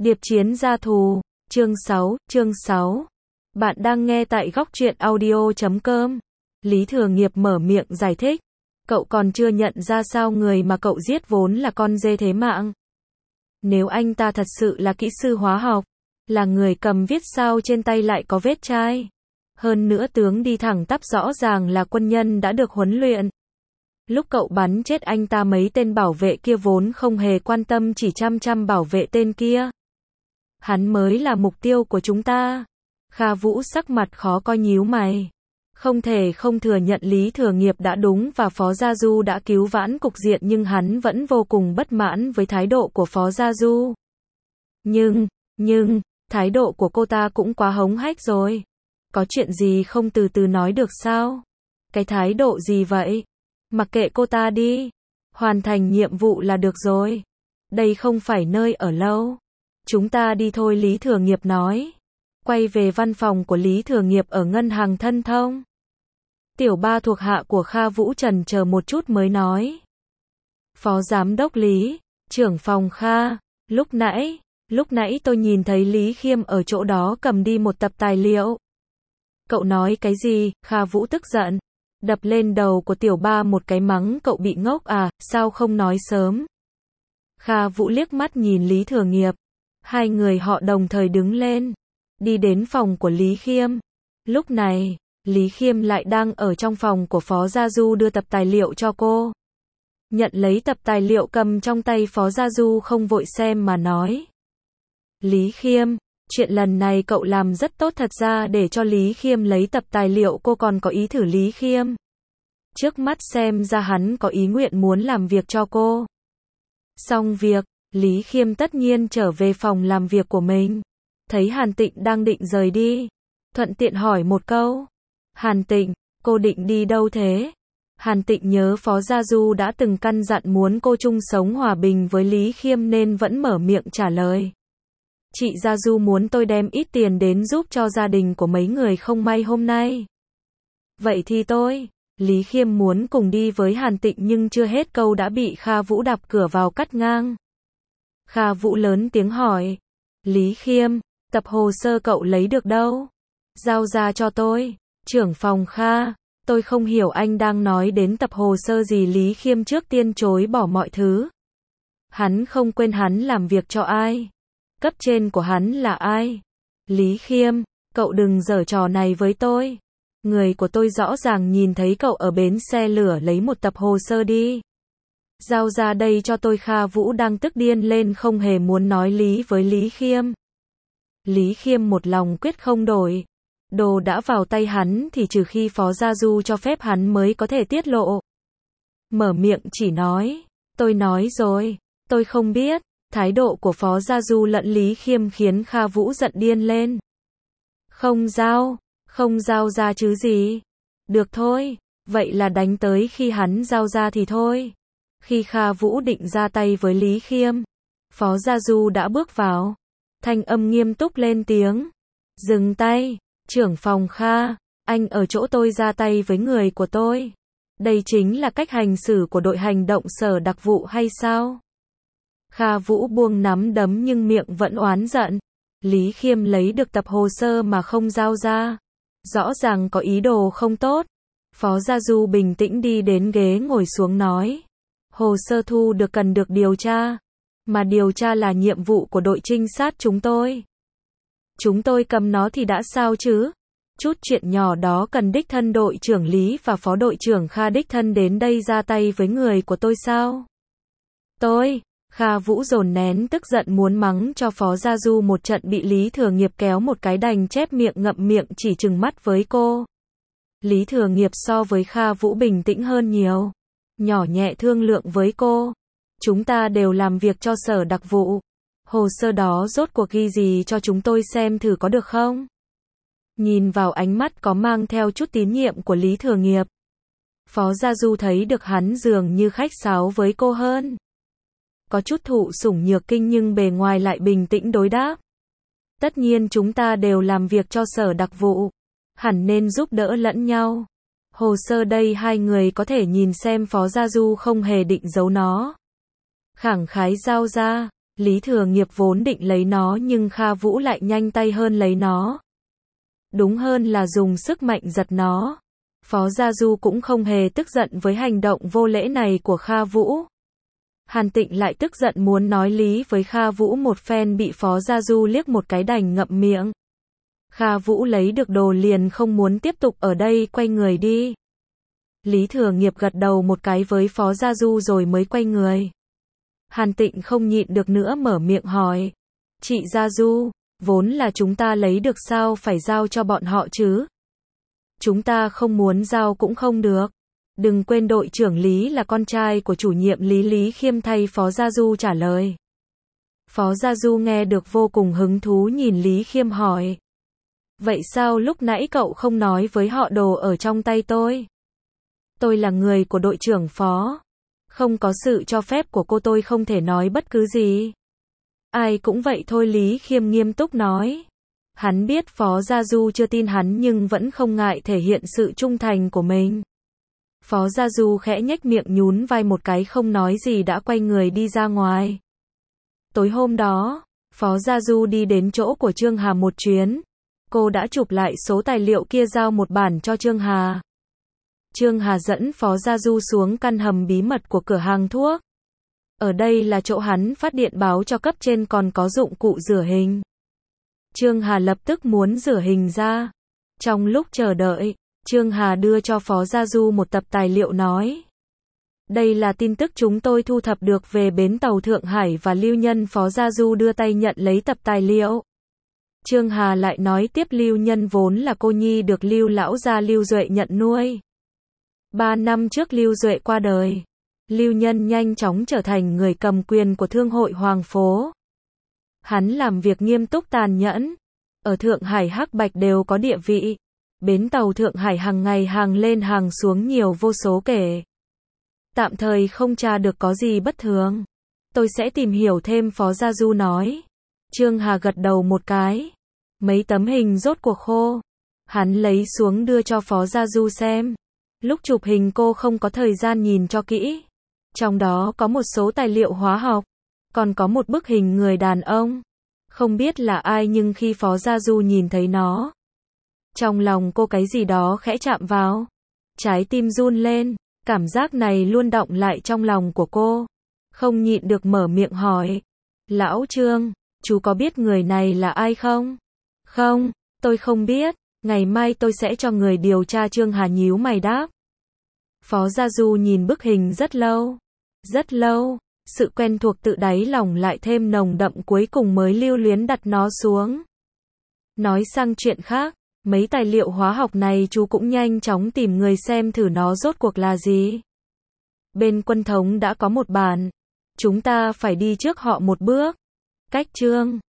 Điệp chiến gia thù, chương 6. Bạn đang nghe tại góc truyện audio.com. Lý Thừa Nghiệp mở miệng giải thích. Cậu còn chưa nhận ra sao người mà cậu giết vốn là con dê thế mạng. Nếu anh ta thật sự là kỹ sư hóa học, là người cầm viết sao trên tay lại có vết chai. Hơn nữa tướng đi thẳng tắp rõ ràng là quân nhân đã được huấn luyện. Lúc cậu bắn chết anh ta mấy tên bảo vệ kia vốn không hề quan tâm chỉ chăm bảo vệ tên kia. Hắn mới là mục tiêu của chúng ta. Kha Vũ sắc mặt khó coi nhíu mày. Không thể không thừa nhận Lý Thừa Nghiệp đã đúng và Phó Gia Du đã cứu vãn cục diện nhưng hắn vẫn vô cùng bất mãn với thái độ của Phó Gia Du. Nhưng, thái độ của cô ta cũng quá hống hách rồi. Có chuyện gì không từ từ nói được sao? Cái thái độ gì vậy? Mặc kệ cô ta đi. Hoàn thành nhiệm vụ là được rồi. Đây không phải nơi ở lâu. Chúng ta đi thôi, Lý Thừa Nghiệp nói. Quay về văn phòng của Lý Thừa Nghiệp ở ngân hàng Thân Thông. Tiểu ba thuộc hạ của Kha Vũ chần chờ một chút mới nói. Phó Giám đốc Lý, trưởng phòng Kha, lúc nãy tôi nhìn thấy Lý Khiêm ở chỗ đó cầm đi một tập tài liệu. Cậu nói cái gì? Kha Vũ tức giận. Đập lên đầu của tiểu ba một cái mắng cậu bị ngốc à, sao không nói sớm? Kha Vũ liếc mắt nhìn Lý Thừa Nghiệp. Hai người họ đồng thời đứng lên. Đi đến phòng của Lý Khiêm. Lúc này, Lý Khiêm lại đang ở trong phòng của Phó Gia Du đưa tập tài liệu cho cô. Nhận lấy tập tài liệu cầm trong tay Phó Gia Du không vội xem mà nói. Lý Khiêm, chuyện lần này cậu làm rất tốt, thật ra để cho Lý Khiêm lấy tập tài liệu cô còn có ý thử Lý Khiêm. Trước mắt xem ra hắn có ý nguyện muốn làm việc cho cô. Xong việc, Lý Khiêm tất nhiên trở về phòng làm việc của mình. Thấy Hàn Tịnh đang định rời đi. Thuận tiện hỏi một câu. Hàn Tịnh, cô định đi đâu thế? Hàn Tịnh nhớ Phó Gia Du đã từng căn dặn muốn cô chung sống hòa bình với Lý Khiêm nên vẫn mở miệng trả lời. Chị Gia Du muốn tôi đem ít tiền đến giúp cho gia đình của mấy người không may hôm nay. Vậy thì tôi, Lý Khiêm muốn cùng đi với Hàn Tịnh nhưng chưa hết câu đã bị Kha Vũ đạp cửa vào cắt ngang. Kha Vũ lớn tiếng hỏi. Lý Khiêm, tập hồ sơ cậu lấy được đâu? Giao ra cho tôi. Trưởng phòng Kha, tôi không hiểu anh đang nói đến tập hồ sơ gì. Lý Khiêm trước tiên chối bỏ mọi thứ. Hắn không quên hắn làm việc cho ai. Cấp trên của hắn là ai? Lý Khiêm, cậu đừng giở trò này với tôi. Người của tôi rõ ràng nhìn thấy cậu ở bến xe lửa lấy một tập hồ sơ đi. Giao ra đây cho tôi. Kha Vũ đang tức điên lên không hề muốn nói lý với Lý Khiêm. Lý Khiêm một lòng quyết không đổi. Đồ đã vào tay hắn thì trừ khi Phó Gia Du cho phép hắn mới có thể tiết lộ. Mở miệng chỉ nói. Tôi nói rồi, tôi không biết. Thái độ của Phó Gia Du lẫn Lý Khiêm khiến Kha Vũ giận điên lên. Không giao ra chứ gì. Được thôi, vậy là đánh tới khi hắn giao ra thì thôi. Khi Kha Vũ định ra tay với Lý Khiêm, Phó Gia Du đã bước vào. Thanh âm nghiêm túc lên tiếng. Dừng tay, trưởng phòng Kha, anh ở chỗ tôi ra tay với người của tôi. Đây chính là cách hành xử của đội hành động sở đặc vụ hay sao? Kha Vũ buông nắm đấm nhưng miệng vẫn oán giận. Lý Khiêm lấy được tập hồ sơ mà không giao ra. Rõ ràng có ý đồ không tốt. Phó Gia Du bình tĩnh đi đến ghế ngồi xuống nói. Hồ sơ thu được cần được điều tra. Mà điều tra là nhiệm vụ của đội trinh sát chúng tôi. Chúng tôi cầm nó thì đã sao chứ? Chút chuyện nhỏ đó cần đích thân đội trưởng Lý và phó đội trưởng Kha đích thân đến đây ra tay với người của tôi sao? Kha Vũ dồn nén tức giận muốn mắng cho Phó Gia Du một trận bị Lý Thừa Nghiệp kéo một cái đành chép miệng ngậm miệng chỉ trừng mắt với cô. Lý Thừa Nghiệp so với Kha Vũ bình tĩnh hơn nhiều. Nhỏ nhẹ thương lượng với cô. Chúng ta đều làm việc cho sở đặc vụ. Hồ sơ đó rốt cuộc ghi gì cho chúng tôi xem thử có được không? Nhìn vào ánh mắt có mang theo chút tín nhiệm của Lý Thừa Nghiệp. Phó Gia Du thấy được hắn dường như khách sáo với cô hơn. Có chút thụ sủng nhược kinh nhưng bề ngoài lại bình tĩnh đối đáp. Tất nhiên chúng ta đều làm việc cho sở đặc vụ. Hẳn nên giúp đỡ lẫn nhau. Hồ sơ đây hai người có thể nhìn xem. Phó Gia Du không hề định giấu nó. Khẳng khái giao ra. Lý Thừa Nghiệp vốn định lấy nó nhưng Kha Vũ lại nhanh tay hơn lấy nó. Đúng hơn là dùng sức mạnh giật nó. Phó Gia Du cũng không hề tức giận với hành động vô lễ này của Kha Vũ. Hàn Tịnh lại tức giận muốn nói lý với Kha Vũ một phen, bị Phó Gia Du liếc một cái đành ngậm miệng. Kha Vũ lấy được đồ liền không muốn tiếp tục ở đây, quay người đi. Lý Thừa Nghiệp gật đầu một cái với Phó Gia Du rồi mới quay người. Hàn Tịnh không nhịn được nữa mở miệng hỏi. Chị Gia Du, vốn là chúng ta lấy được sao phải giao cho bọn họ chứ? Chúng ta không muốn giao cũng không được. Đừng quên đội trưởng Lý là con trai của chủ nhiệm Lý. Lý Khiêm thay Phó Gia Du trả lời. Phó Gia Du nghe được vô cùng hứng thú nhìn Lý Khiêm hỏi. Vậy sao lúc nãy cậu không nói với họ đồ ở trong tay tôi? Tôi là người của đội trưởng Phó. Không có sự cho phép của cô tôi không thể nói bất cứ gì. Ai cũng vậy thôi, Lý Khiêm nghiêm túc nói. Hắn biết Phó Gia Du chưa tin hắn nhưng vẫn không ngại thể hiện sự trung thành của mình. Phó Gia Du khẽ nhếch miệng nhún vai một cái không nói gì đã quay người đi ra ngoài. Tối hôm đó, Phó Gia Du đi đến chỗ của Trương Hà một chuyến. Cô đã chụp lại số tài liệu kia giao một bản cho Trương Hà. Trương Hà dẫn Phó Gia Du xuống căn hầm bí mật của cửa hàng thuốc. Ở đây là chỗ hắn phát điện báo cho cấp trên còn có dụng cụ rửa hình. Trương Hà lập tức muốn rửa hình ra. Trong lúc chờ đợi, Trương Hà đưa cho Phó Gia Du một tập tài liệu nói. Đây là tin tức chúng tôi thu thập được về bến tàu Thượng Hải và Lưu Nhân. Phó Gia Du đưa tay nhận lấy tập tài liệu. Trương Hà lại nói tiếp, Lưu Nhân vốn là cô nhi được Lưu lão gia Lưu Duệ nhận nuôi. 3 năm trước Lưu Duệ qua đời. Lưu Nhân nhanh chóng trở thành người cầm quyền của Thương hội Hoàng Phố. Hắn làm việc nghiêm túc tàn nhẫn. Ở Thượng Hải hắc bạch đều có địa vị. Bến tàu Thượng Hải hàng ngày hàng lên hàng xuống nhiều vô số kể. Tạm thời không tra được có gì bất thường. Tôi sẽ tìm hiểu thêm, Phó Gia Du nói. Trương Hà gật đầu một cái. Mấy tấm hình rốt cuộc khô. Hắn lấy xuống đưa cho Phó Gia Du xem. Lúc chụp hình cô không có thời gian nhìn cho kỹ. Trong đó có một số tài liệu hóa học. Còn có một bức hình người đàn ông. Không biết là ai nhưng khi Phó Gia Du nhìn thấy nó. Trong lòng cô cái gì đó khẽ chạm vào. Trái tim run lên. Cảm giác này luôn đọng lại trong lòng của cô. Không nhịn được mở miệng hỏi. Lão Trương, chú có biết người này là ai không? Không, tôi không biết. Ngày mai tôi sẽ cho người điều tra. Trương Hà nhíu mày đáp. Phó Gia Du nhìn bức hình rất lâu. Rất lâu. Sự quen thuộc tự đáy lòng lại thêm nồng đậm, cuối cùng mới lưu luyến đặt nó xuống. Nói sang chuyện khác. Mấy tài liệu hóa học này chú cũng nhanh chóng tìm người xem thử nó rốt cuộc là gì. Bên Quân Thống đã có một bản. Chúng ta phải đi trước họ một bước. Cách Trương